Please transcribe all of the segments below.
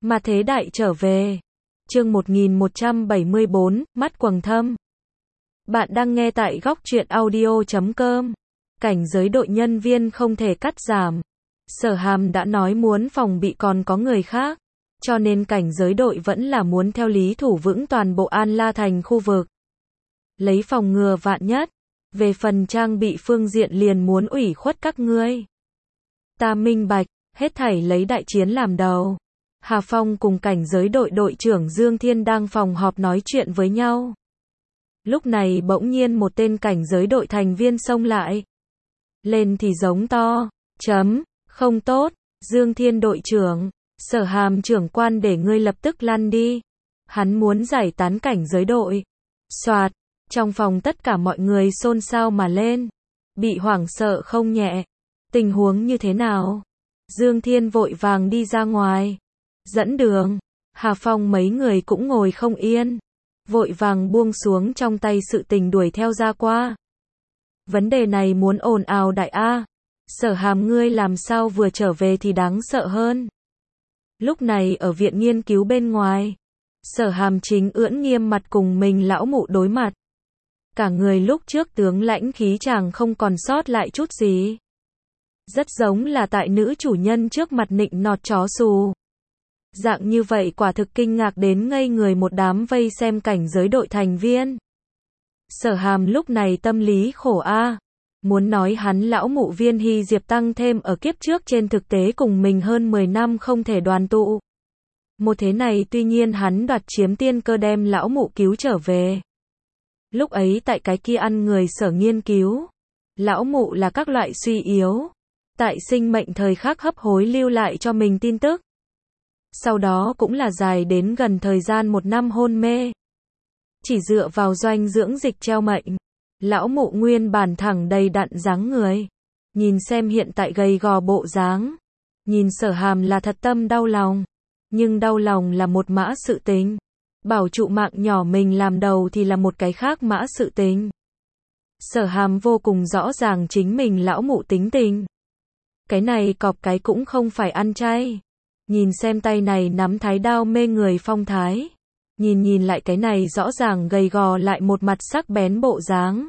Mà thế đại trở về. Chương 1174, mắt quầng thâm. Bạn đang nghe tại góc truyện audio.com. Cảnh giới đội nhân viên không thể cắt giảm. Sở Hàm đã nói muốn phòng bị còn có người khác, cho nên cảnh giới đội vẫn là muốn theo lý thủ vững toàn bộ An La Thành khu vực. Lấy phòng ngừa vạn nhất. Về phần trang bị phương diện liền muốn ủy khuất các ngươi. Ta minh bạch, hết thảy lấy đại chiến làm đầu. Hà Phong cùng cảnh giới đội đội trưởng Dương Thiên đang phòng họp nói chuyện với nhau. Lúc này bỗng nhiên một tên cảnh giới đội thành viên xông lại. Lên thì giống to, không tốt, Dương Thiên đội trưởng, Sở Hàm trưởng quan để ngươi lập tức lăn đi. Hắn muốn giải tán cảnh giới đội. Soạt, trong phòng tất cả mọi người xôn xao mà lên. Bị hoảng sợ không nhẹ. Tình huống như thế nào? Dương Thiên vội vàng đi ra ngoài. Dẫn đường. Hà Phong mấy người cũng ngồi không yên. Vội vàng buông xuống trong tay sự tình đuổi theo ra qua. Vấn đề này muốn ồn ào đại A. Sở Hàm ngươi làm sao vừa trở về thì đáng sợ hơn. Lúc này ở viện nghiên cứu bên ngoài. Sở Hàm chính ưỡn nghiêm mặt cùng mình lão mụ đối mặt. Cả người lúc trước tướng lãnh khí chàng không còn sót lại chút gì. Rất giống là tại nữ chủ nhân trước mặt nịnh nọt chó xù. Dạng như vậy quả thực kinh ngạc đến ngây người một đám vây xem cảnh giới đội thành viên. Sở Hàm lúc này tâm lý khổ a. Muốn nói hắn lão mụ Viên Hy Diệp tăng thêm ở kiếp trước trên thực tế cùng mình hơn 10 năm không thể đoàn tụ. Một thế này tuy nhiên hắn đoạt chiếm tiên cơ đem lão mụ cứu trở về. Lúc ấy tại cái kia ăn người sở nghiên cứu. Lão mụ là các loại suy yếu. Tại sinh mệnh thời khắc hấp hối lưu lại cho mình tin tức. Sau đó cũng là dài đến gần thời gian 1 năm hôn mê. Chỉ dựa vào doanh dưỡng dịch treo mệnh. Lão mụ nguyên bản thẳng đầy đặn dáng người. Nhìn xem hiện tại gầy gò bộ dáng. Nhìn Sở Hàm là thật tâm đau lòng. Nhưng đau lòng là một mã sự tình. Bảo trụ mạng nhỏ mình làm đầu thì là một cái khác mã sự tình. Sở Hàm vô cùng rõ ràng chính mình lão mụ tính tình. Cái này cọp cái cũng không phải ăn chay. Nhìn xem tay này nắm thái đao mê người phong thái. Nhìn lại cái này rõ ràng gầy gò lại một mặt sắc bén bộ dáng.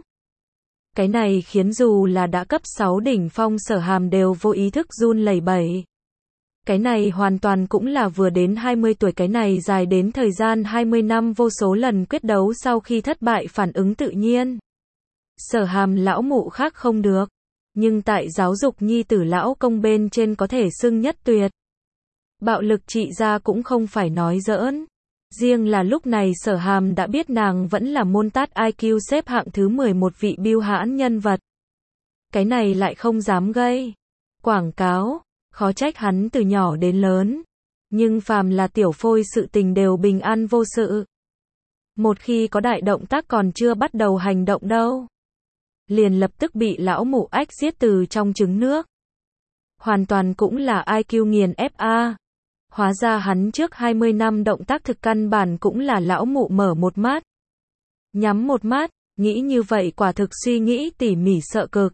Cái này khiến dù là đã cấp 6 đỉnh phong Sở Hàm đều vô ý thức run lẩy bẩy. Cái này hoàn toàn cũng là vừa đến 20 tuổi, cái này dài đến thời gian 20 năm vô số lần quyết đấu sau khi thất bại phản ứng tự nhiên. Sở Hàm lão mụ khác không được. Nhưng tại giáo dục nhi tử lão công bên trên có thể xưng nhất tuyệt. Bạo lực trị gia cũng không phải nói giỡn. Riêng là lúc này Sở Hàm đã biết nàng vẫn là môn tát IQ xếp hạng thứ 11 vị bưu hãn nhân vật. Cái này lại không dám gây quảng cáo, khó trách hắn từ nhỏ đến lớn. Nhưng phàm là tiểu phôi sự tình đều bình an vô sự. Một khi có đại động tác còn chưa bắt đầu hành động đâu. Liền lập tức bị lão mụ ách giết từ trong trứng nước. Hoàn toàn cũng là IQ nghiền FA. Hóa ra hắn trước 20 năm động tác thực căn bản cũng là lão mụ mở một mắt. Nhắm một mắt, nghĩ như vậy quả thực suy nghĩ tỉ mỉ sợ cực.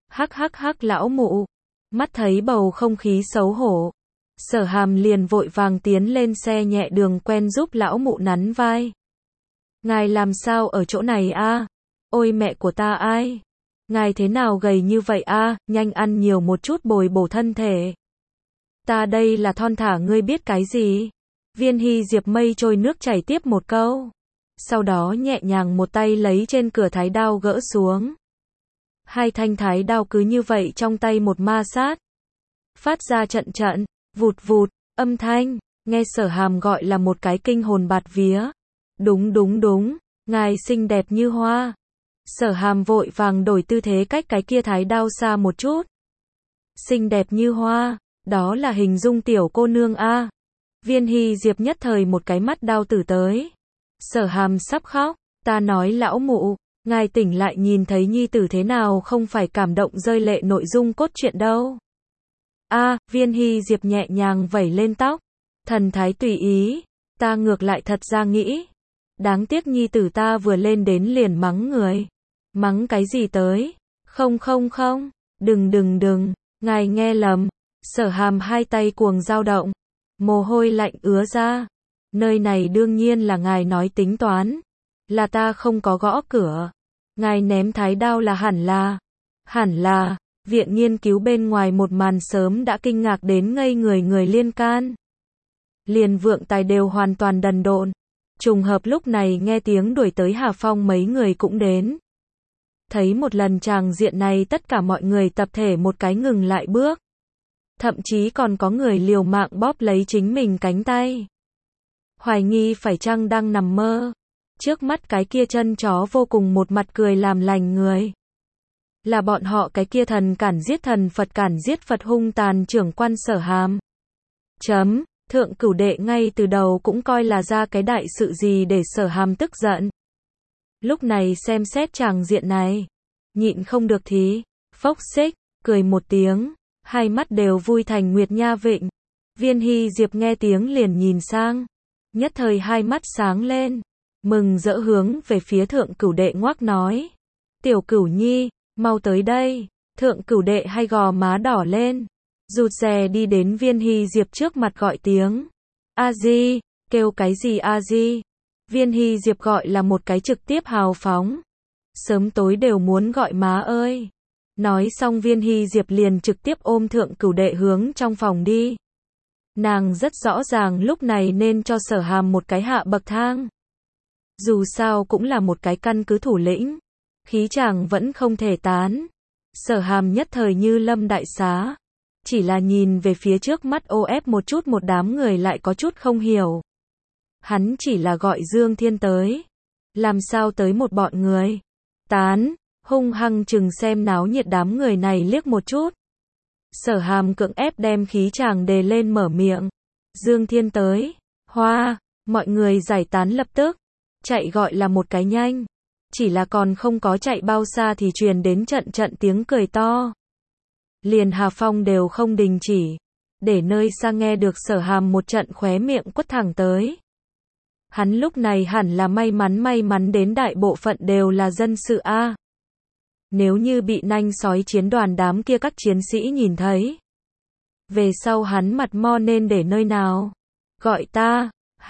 Hắc lão mụ. Mắt thấy bầu không khí xấu hổ. Sở Hàm liền vội vàng tiến lên xe nhẹ đường quen giúp lão mụ nắn vai. Ngài làm sao ở chỗ này a? Ôi mẹ của ta ai? Ngài thế nào gầy như vậy a? Nhanh ăn nhiều một chút bồi bổ thân thể. Ta đây là thon thả ngươi biết cái gì? Viên Hy Diệp mây trôi nước chảy tiếp một câu. Sau đó nhẹ nhàng một tay lấy trên cửa thái đao gỡ xuống. Hai thanh thái đao cứ như vậy trong tay một ma sát. Phát ra trận, vụt, âm thanh. Nghe Sở Hàm gọi là một cái kinh hồn bạt vía. Đúng. Ngài xinh đẹp như hoa. Sở Hàm vội vàng đổi tư thế cách cái kia thái đao xa một chút. Xinh đẹp như hoa. Đó là hình dung tiểu cô nương a. Viên Hy Diệp nhất thời một cái mắt đau tử tới. Sở Hàm sắp khóc. Ta nói lão mụ, ngài tỉnh lại nhìn thấy nhi tử thế nào không phải cảm động rơi lệ nội dung cốt truyện đâu. Viên Hy Diệp nhẹ nhàng vẩy lên tóc. Thần thái tùy ý. Ta ngược lại thật ra nghĩ. Đáng tiếc nhi tử ta vừa lên đến liền mắng người. Mắng cái gì tới? Không. Đừng. Ngài nghe lầm. Sở Hàm hai tay cuồng dao động. Mồ hôi lạnh ứa ra. Nơi này đương nhiên là ngài nói tính toán. Là ta không có gõ cửa. Ngài ném thái đao là hẳn là, viện nghiên cứu bên ngoài một màn sớm đã kinh ngạc đến ngây người liên can. Liền Vượng Tài đều hoàn toàn đần độn. Trùng hợp lúc này nghe tiếng đuổi tới Hà Phong mấy người cũng đến. Thấy một lần tràng diện này tất cả mọi người tập thể một cái ngừng lại bước. Thậm chí còn có người liều mạng bóp lấy chính mình cánh tay. Hoài nghi phải chăng đang nằm mơ. Trước mắt cái kia chân chó vô cùng một mặt cười làm lành người. Là bọn họ cái kia thần cản giết Phật hung tàn trưởng quan Sở Hàm. Thượng Cửu Đệ ngay từ đầu cũng coi là ra cái đại sự gì để Sở Hàm tức giận. Lúc này xem xét tràng diện này, nhịn không được thì, phốc xích, cười một tiếng, hai mắt đều vui thành Nguyệt Nha Vịnh. Viên Hy Diệp nghe tiếng liền nhìn sang, nhất thời hai mắt sáng lên, mừng rỡ hướng về phía Thượng Cửu Đệ ngoác nói. Tiểu Cửu Nhi, mau tới đây. Thượng Cửu Đệ hay gò má đỏ lên, rụt rè đi đến Viên Hy Diệp trước mặt gọi tiếng. A Di, kêu cái gì A Di? Viên Hy Diệp gọi là một cái trực tiếp hào phóng. Sớm tối đều muốn gọi má ơi. Nói xong Viên Hy Diệp liền trực tiếp ôm Thượng Cửu Đệ hướng trong phòng đi. Nàng rất rõ ràng lúc này nên cho Sở Hàm một cái hạ bậc thang. Dù sao cũng là một cái căn cứ thủ lĩnh. Khí chàng vẫn không thể tán. Sở Hàm nhất thời như lâm đại xá. Chỉ là nhìn về phía trước mắt ô ép một chút một đám người lại có chút không hiểu. Hắn chỉ là gọi Dương Thiên tới. Làm sao tới một bọn người? Tán, hung hăng chừng xem náo nhiệt đám người này liếc một chút. Sở Hàm cưỡng ép đem khí chàng đề lên mở miệng. Dương Thiên tới. Hoa, mọi người giải tán lập tức. Chạy gọi là một cái nhanh. Chỉ là còn không có chạy bao xa thì truyền đến trận tiếng cười to. Liền Hà Phong đều không đình chỉ. Để nơi xa nghe được Sở Hàm một trận khóe miệng quất thẳng tới. Hắn lúc này hẳn là may mắn đến đại bộ phận đều là dân sự A. Nếu như bị nanh sói chiến đoàn đám kia các chiến sĩ nhìn thấy. Về sau hắn mặt mo nên để nơi nào? Gọi ta,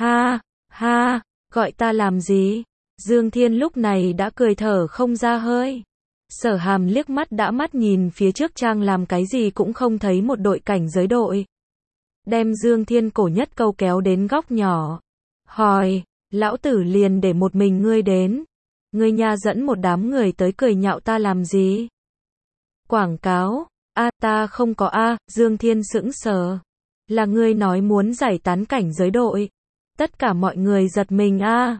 ha, gọi ta làm gì? Dương Thiên lúc này đã cười thở không ra hơi. Sở Hàm liếc mắt đã mắt nhìn phía trước trang làm cái gì cũng không thấy một đội cảnh giới đội. Đem Dương Thiên cổ nhất câu kéo đến góc nhỏ. Hỏi, lão tử liền để một mình ngươi đến. Ngươi nha dẫn một đám người tới cười nhạo ta làm gì? Quảng cáo, ta không có Dương Thiên sững sờ. Là ngươi nói muốn giải tán cảnh giới đội. Tất cả mọi người giật mình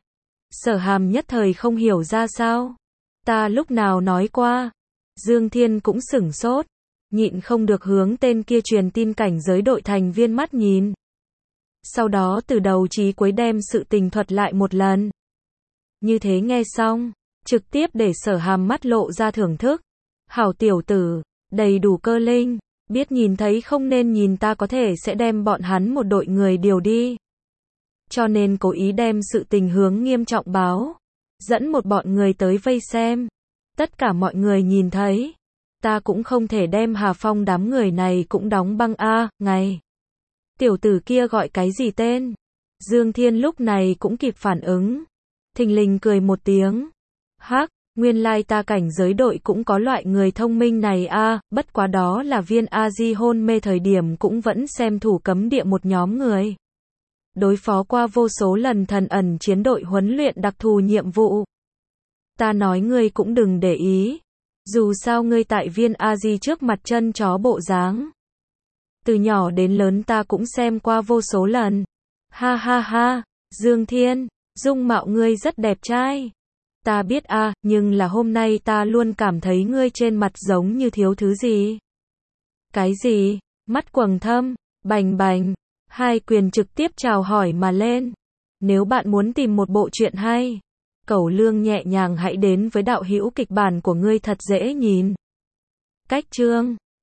Sở Hàm nhất thời không hiểu ra sao. Ta lúc nào nói qua. Dương Thiên cũng sửng sốt. Nhịn không được hướng tên kia truyền tin cảnh giới đội thành viên mắt nhìn. Sau đó từ đầu chí cuối đem sự tình thuật lại một lần. Như thế nghe xong, trực tiếp để Sở Hàm mắt lộ ra thưởng thức. Hảo tiểu tử, đầy đủ cơ linh, biết nhìn thấy không nên nhìn ta có thể sẽ đem bọn hắn một đội người điều đi. Cho nên cố ý đem sự tình hướng nghiêm trọng báo. Dẫn một bọn người tới vây xem. Tất cả mọi người nhìn thấy. Ta cũng không thể đem Hà Phong đám người này cũng đóng băng ngày. Tiểu tử kia gọi cái gì tên? Dương Thiên lúc này cũng kịp phản ứng. Thình lình cười một tiếng. Hắc, nguyên lai ta cảnh giới đội cũng có loại người thông minh này bất quá đó là Viên A Di hôn mê thời điểm cũng vẫn xem thủ cấm địa một nhóm người. Đối phó qua vô số lần thần ẩn chiến đội huấn luyện đặc thù nhiệm vụ. Ta nói ngươi cũng đừng để ý. Dù sao ngươi tại Viên A Di trước mặt chân chó bộ dáng. Từ nhỏ đến lớn ta cũng xem qua vô số lần. Ha, Dương Thiên, dung mạo ngươi rất đẹp trai. Ta biết nhưng là hôm nay ta luôn cảm thấy ngươi trên mặt giống như thiếu thứ gì. Cái gì? Mắt quầng thâm, bành. Hai quyền trực tiếp chào hỏi mà lên. Nếu bạn muốn tìm một bộ truyện hay, cẩu lương nhẹ nhàng hãy đến với đạo hữu kịch bản của ngươi thật dễ nhìn. Cách chương